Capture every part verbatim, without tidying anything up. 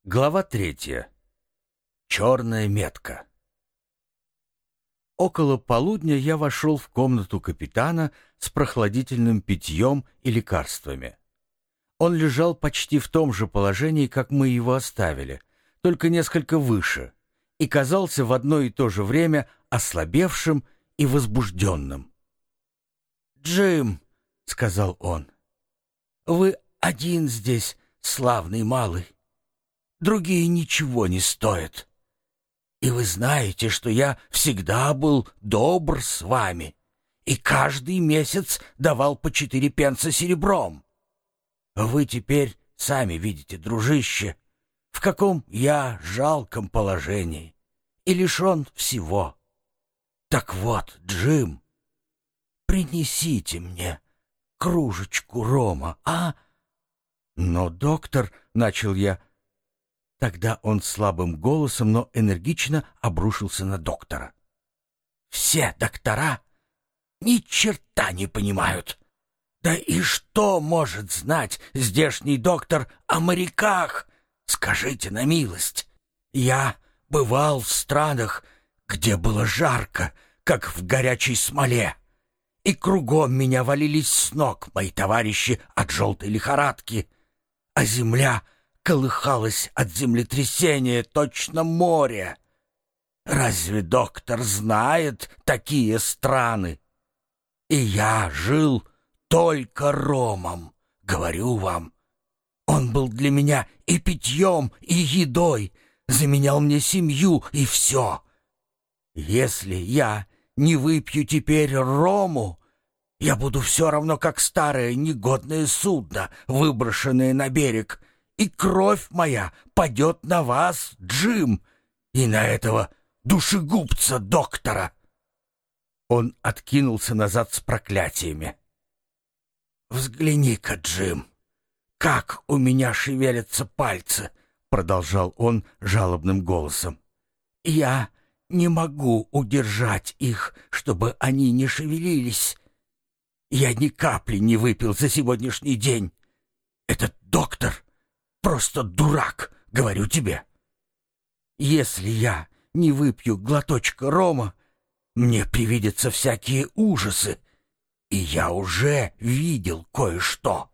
Глава третья. Черная метка. Около полудня я вошел в комнату капитана с прохладительным питьем и лекарствами. Он лежал почти в том же положении, как мы его оставили, только несколько выше, и казался в одно и то же время ослабевшим и возбужденным. «Джим», — сказал он, — «вы один здесь, славный малый. Другие ничего не стоят. И вы знаете, что я всегда был добр с вами и каждый месяц давал по четыре пенса серебром. Вы теперь сами видите, дружище, в каком я жалком положении и лишен всего. Так вот, Джим, принесите мне кружечку рома, а?» «Но, доктор, — начал я, — Тогда он слабым голосом, но энергично обрушился на доктора. «Все доктора ни черта не понимают. Да и что может знать здешний доктор о моряках? Скажите на милость. Я бывал в странах, где было жарко, как в горячей смоле, и кругом меня валились с ног мои товарищи от желтой лихорадки, а земля — колыхалось от землетрясения, точно море. Разве доктор знает такие страны? И я жил только ромом, говорю вам. Он был для меня и питьем, и едой, заменял мне семью и все. Если я не выпью теперь рому, я буду все равно как старое негодное судно, выброшенное на берег, и кровь моя падет на вас, Джим, и на этого душегубца доктора». Он откинулся назад с проклятиями. «Взгляни-ка, Джим, как у меня шевелятся пальцы», — продолжал он жалобным голосом. «Я не могу удержать их, чтобы они не шевелились. Я ни капли не выпил за сегодняшний день. Этот доктор просто дурак, говорю тебе. Если я не выпью глоточка рома, мне привидятся всякие ужасы, и я уже видел кое-что.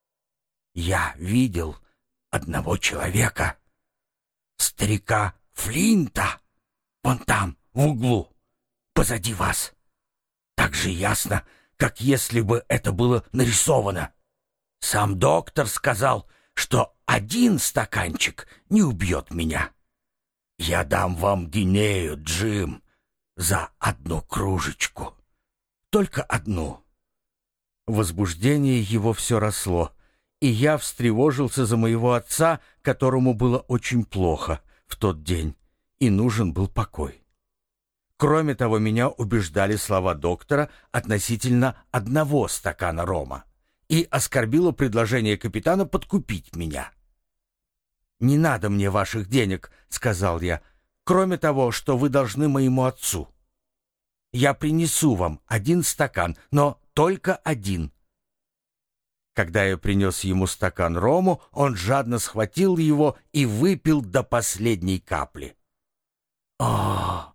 Я видел одного человека, старика Флинта, вон там, в углу, позади вас. Так же ясно, как если бы это было нарисовано. Сам доктор сказал, что один стаканчик не убьет меня. Я дам вам гинею, Джим, за одну кружечку. Только одну». Возбуждение его все росло, и я встревожился за моего отца, которому было очень плохо в тот день, и нужен был покой. Кроме того, меня убеждали слова доктора относительно одного стакана рома, и оскорбило предложение капитана подкупить меня. «Не надо мне ваших денег», — сказал я, «кроме того, что вы должны моему отцу. Я принесу вам один стакан, но только один». Когда я принес ему стакан рому, он жадно схватил его и выпил до последней капли. «О,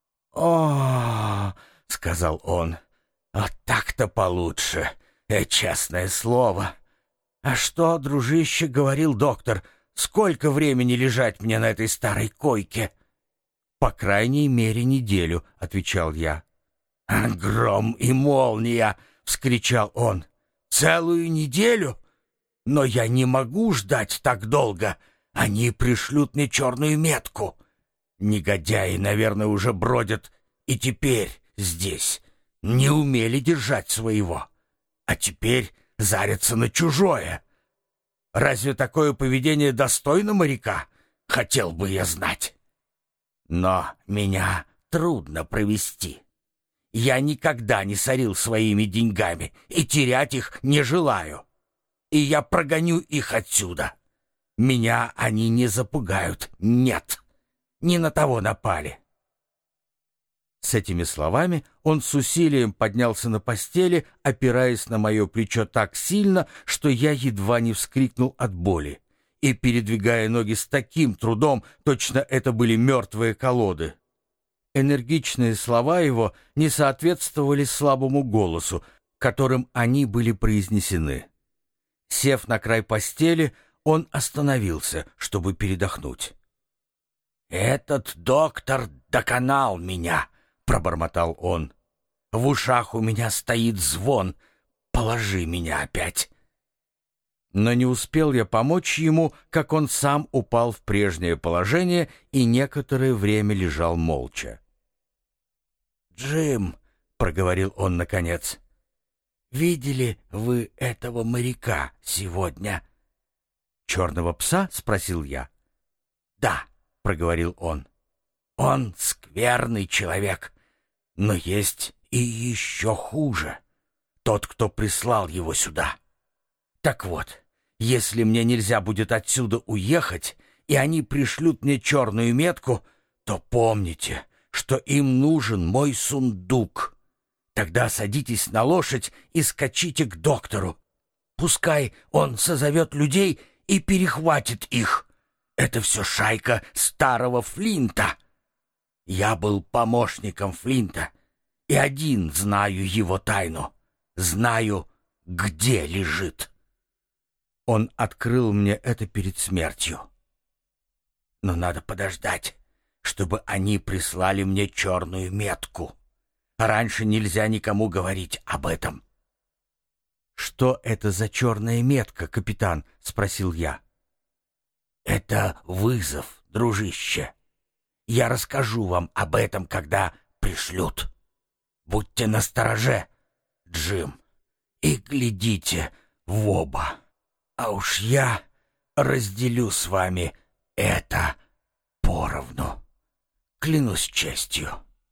о, — сказал он, — вот так-то получше, э, честное слово. А что, дружище, — говорил доктор, — сколько времени лежать мне на этой старой койке?» «По крайней мере неделю», — отвечал я. «Гром и молния!» — вскричал он. «Целую неделю? Но я не могу ждать так долго. Они пришлют мне черную метку. Негодяи, наверное, уже бродят и теперь здесь. Не умели держать своего. А теперь зарятся на чужое. Разве такое поведение достойно моряка? Хотел бы я знать. Но меня трудно провести. Я никогда не сорил своими деньгами и терять их не желаю. И я прогоню их отсюда. Меня они не запугают, нет. Не на того напали». С этими словами он с усилием поднялся на постели, опираясь на мое плечо так сильно, что я едва не вскрикнул от боли, и передвигая ноги с таким трудом, точно это были мертвые колоды. Энергичные слова его не соответствовали слабому голосу, которым они были произнесены. Сев на край постели, он остановился, чтобы передохнуть. «Этот доктор доконал меня», — пробормотал он. «В ушах у меня стоит звон. Положи меня опять». Но не успел я помочь ему, как он сам упал в прежнее положение и некоторое время лежал молча. «Джим», — проговорил он наконец, — «видели вы этого моряка сегодня?» «Черного пса?» — спросил я. «Да», — проговорил он. «Он скверный человек, но есть и еще хуже. Тот, кто прислал его сюда. Так вот, если мне нельзя будет отсюда уехать, и они пришлют мне черную метку, то помните, что им нужен мой сундук. Тогда садитесь на лошадь и скачите к доктору. Пускай он созовет людей и перехватит их. Это все шайка старого Флинта. Я был помощником Флинта, и один знаю его тайну. Знаю, где лежит. Он открыл мне это перед смертью. Но надо подождать, чтобы они прислали мне черную метку. Раньше нельзя никому говорить об этом». «Что это за черная метка, капитан?» — спросил я. «Это вызов, дружище. Я расскажу вам об этом, когда пришлют. Будьте настороже, Джим, и глядите в оба. А уж я разделю с вами это поровну. Клянусь честью».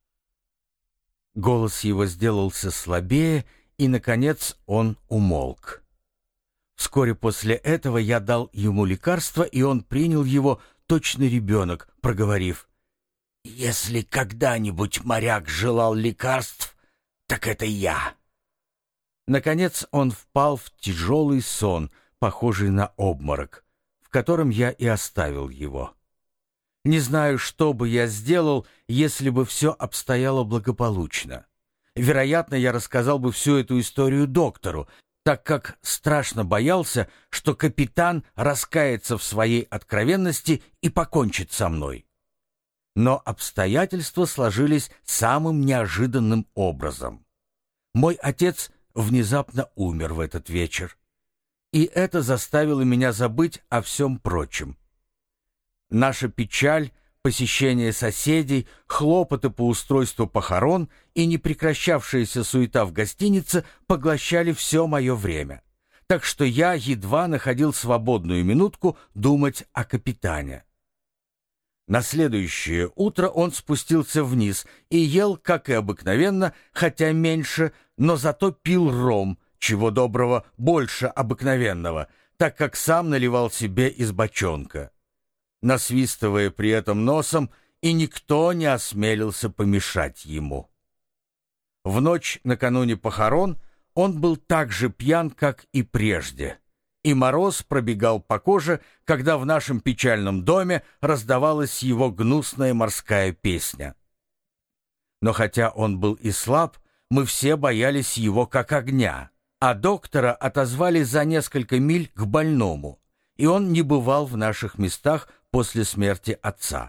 Голос его сделался слабее, и, наконец, он умолк. Вскоре после этого я дал ему лекарство, и он принял его, точно ребенок, проговорив: «Если когда-нибудь моряк желал лекарств, так это я». Наконец он впал в тяжелый сон, похожий на обморок, в котором я и оставил его. Не знаю, что бы я сделал, если бы все обстояло благополучно. Вероятно, я рассказал бы всю эту историю доктору, так как страшно боялся, что капитан раскается в своей откровенности и покончит со мной. Но обстоятельства сложились самым неожиданным образом. Мой отец внезапно умер в этот вечер, и это заставило меня забыть о всем прочем. Наша печаль, посещение соседей, хлопоты по устройству похорон и непрекращавшаяся суета в гостинице поглощали все мое время, так что я едва находил свободную минутку думать о капитане. На следующее утро он спустился вниз и ел, как и обыкновенно, хотя меньше, но зато пил ром, чего доброго больше обыкновенного, так как сам наливал себе из бочонка, насвистывая при этом носом, и никто не осмелился помешать ему. В ночь накануне похорон он был так же пьян, как и прежде, и мороз пробегал по коже, когда в нашем печальном доме раздавалась его гнусная морская песня. Но хотя он был и слаб, мы все боялись его как огня, а доктора отозвали за несколько миль к больному, и он не бывал в наших местах после смерти отца.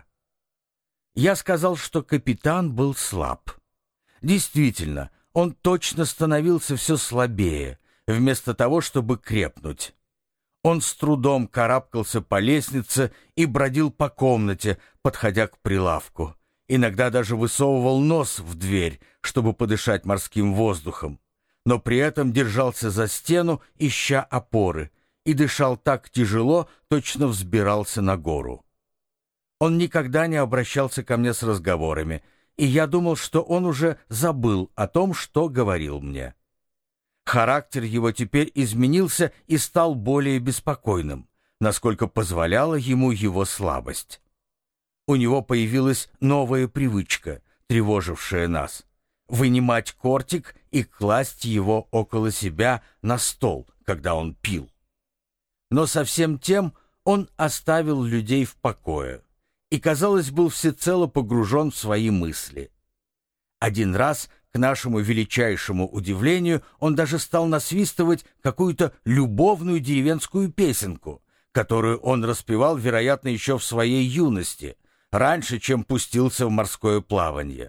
Я сказал, что капитан был слаб. Действительно, он точно становился все слабее, вместо того, чтобы крепнуть. Он с трудом карабкался по лестнице и бродил по комнате, подходя к прилавку. Иногда даже высовывал нос в дверь, чтобы подышать морским воздухом, но при этом держался за стену, ища опоры, и дышал так тяжело, точно взбирался на гору. Он никогда не обращался ко мне с разговорами, и я думал, что он уже забыл о том, что говорил мне. Характер его теперь изменился и стал более беспокойным, насколько позволяла ему его слабость. У него появилась новая привычка, тревожившая нас — вынимать кортик и класть его около себя на стол, когда он пил. Но со всем тем он оставил людей в покое и, казалось, был всецело погружен в свои мысли. Один раз, к нашему величайшему удивлению, он даже стал насвистывать какую-то любовную деревенскую песенку, которую он распевал, вероятно, еще в своей юности, раньше, чем пустился в морское плавание.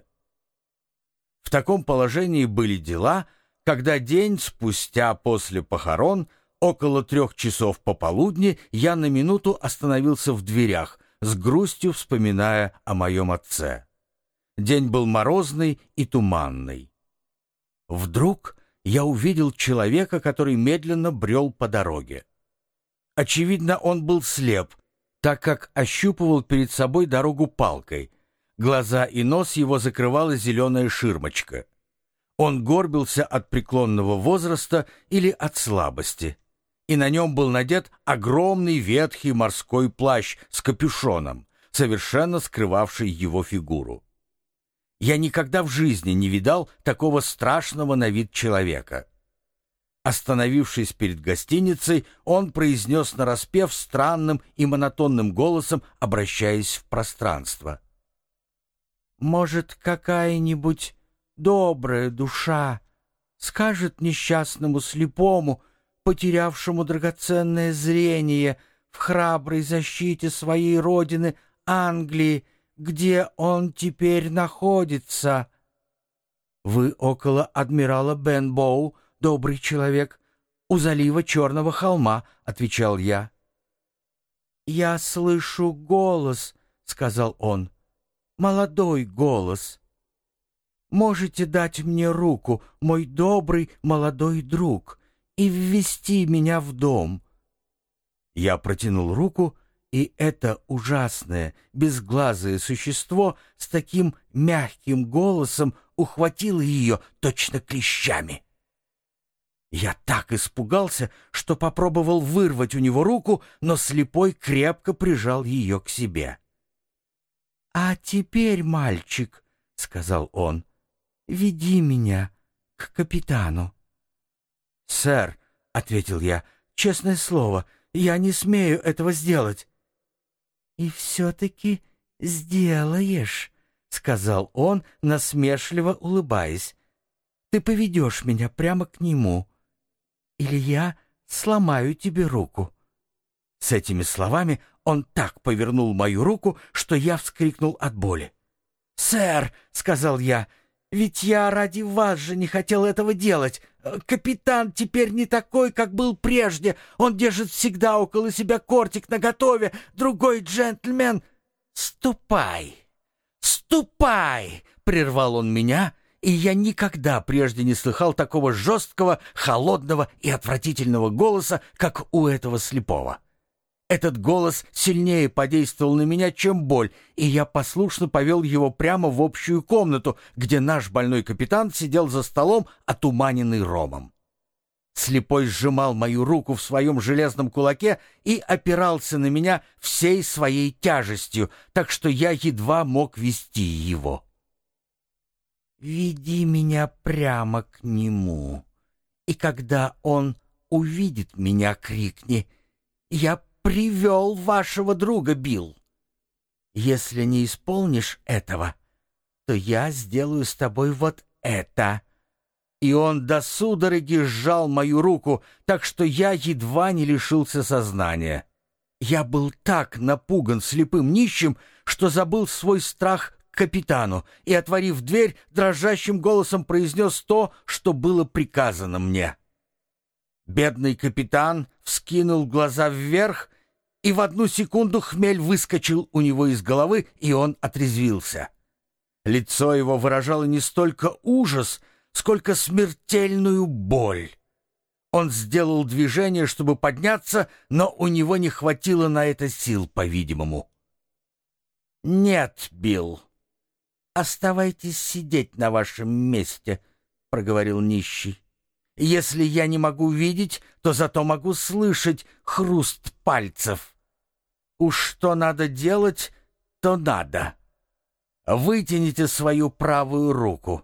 В таком положении были дела, когда день спустя после похорон, около трех часов пополудни, я на минуту остановился в дверях, с грустью вспоминая о моем отце. День был морозный и туманный. Вдруг я увидел человека, который медленно брел по дороге. Очевидно, он был слеп, так как ощупывал перед собой дорогу палкой. Глаза и нос его закрывала зеленая ширмочка. Он горбился от преклонного возраста или от слабости, и на нем был надет огромный ветхий морской плащ с капюшоном, совершенно скрывавший его фигуру. Я никогда в жизни не видал такого страшного на вид человека. Остановившись перед гостиницей, он произнес нараспев странным и монотонным голосом, обращаясь в пространство: «Может, какая-нибудь добрая душа скажет несчастному слепому, потерявшему драгоценное зрение в храброй защите своей родины Англии, где он теперь находится?» «Вы около адмирала Бенбоу, добрый человек, у залива Черного холма», — отвечал я. «Я слышу голос», — сказал он, — «молодой голос. Можете дать мне руку, мой добрый молодой друг, и ввести меня в дом?» Я протянул руку, и это ужасное, безглазое существо с таким мягким голосом ухватило ее точно клещами. Я так испугался, что попробовал вырвать у него руку, но слепой крепко прижал ее к себе. «А теперь, мальчик, — сказал он, — веди меня к капитану». «Сэр, — ответил я, — честное слово, я не смею этого сделать». «И все-таки сделаешь, — сказал он, насмешливо улыбаясь. «Ты поведешь меня прямо к нему, или я сломаю тебе руку». С этими словами он так повернул мою руку, что я вскрикнул от боли. «Сэр, — сказал я, — ведь я ради вас же не хотел этого делать. Капитан теперь не такой, как был прежде. Он держит всегда около себя кортик наготове. Другой джентльмен...» «Ступай! Ступай!» — прервал он меня, и я никогда прежде не слыхал такого жесткого, холодного и отвратительного голоса, как у этого слепого. Этот голос сильнее подействовал на меня, чем боль, и я послушно повел его прямо в общую комнату, где наш больной капитан сидел за столом, отуманенный ромом. Слепой сжимал мою руку в своем железном кулаке и опирался на меня всей своей тяжестью, так что я едва мог вести его. «Веди меня прямо к нему, и когда он увидит меня, крикни: „Я привел вашего друга, Билл“. Если не исполнишь этого, то я сделаю с тобой вот это». И он до судороги сжал мою руку, так что я едва не лишился сознания. Я был так напуган слепым нищим, что забыл свой страх к капитану и, отворив дверь, дрожащим голосом произнес то, что было приказано мне. Бедный капитан вскинул глаза вверх, и в одну секунду хмель выскочил у него из головы, и он отрезвился. Лицо его выражало не столько ужас, сколько смертельную боль. Он сделал движение, чтобы подняться, но у него не хватило на это сил, по-видимому. «Нет, Билл, оставайтесь сидеть на вашем месте», — проговорил нищий. «Если я не могу видеть, то зато могу слышать хруст пальцев. Уж что надо делать, то надо. Вытяните свою правую руку.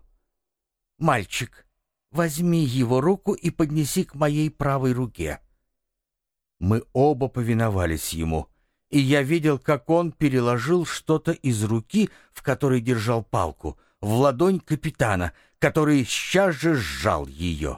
Мальчик, возьми его руку и поднеси к моей правой руке». Мы оба повиновались ему, и я видел, как он переложил что-то из руки, в которой держал палку, в ладонь капитана, который сейчас же сжал ее.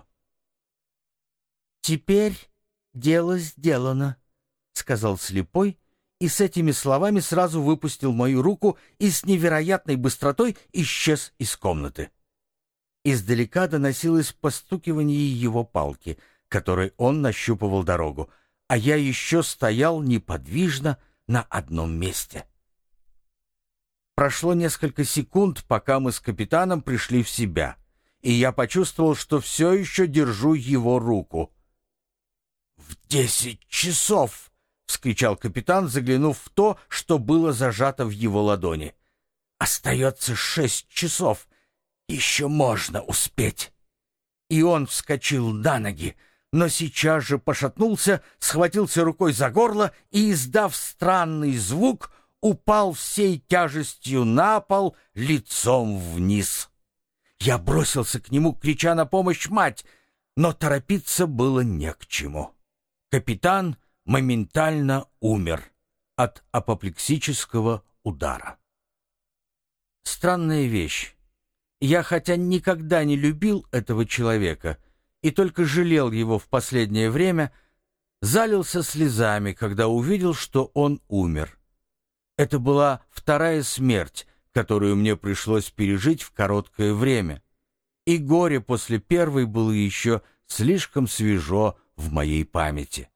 «Теперь дело сделано», — сказал слепой, и с этими словами сразу выпустил мою руку и с невероятной быстротой исчез из комнаты. Издалека доносилось постукивание его палки, которой он нащупывал дорогу, а я еще стоял неподвижно на одном месте. Прошло несколько секунд, пока мы с капитаном пришли в себя, и я почувствовал, что все еще держу его руку. «В десять часов!» — вскричал капитан, заглянув в то, что было зажато в его ладони. «Остается шесть часов. Еще можно успеть». И он вскочил на ноги, но сейчас же пошатнулся, схватился рукой за горло и, издав странный звук, упал всей тяжестью на пол лицом вниз. Я бросился к нему, крича на помощь «Мать!», но торопиться было не к чему. Капитан моментально умер от апоплексического удара. Странная вещь. Я, хотя никогда не любил этого человека и только жалел его в последнее время, залился слезами, когда увидел, что он умер. Это была вторая смерть, которую мне пришлось пережить в короткое время, и горе после первой было еще слишком свежо в моей памяти.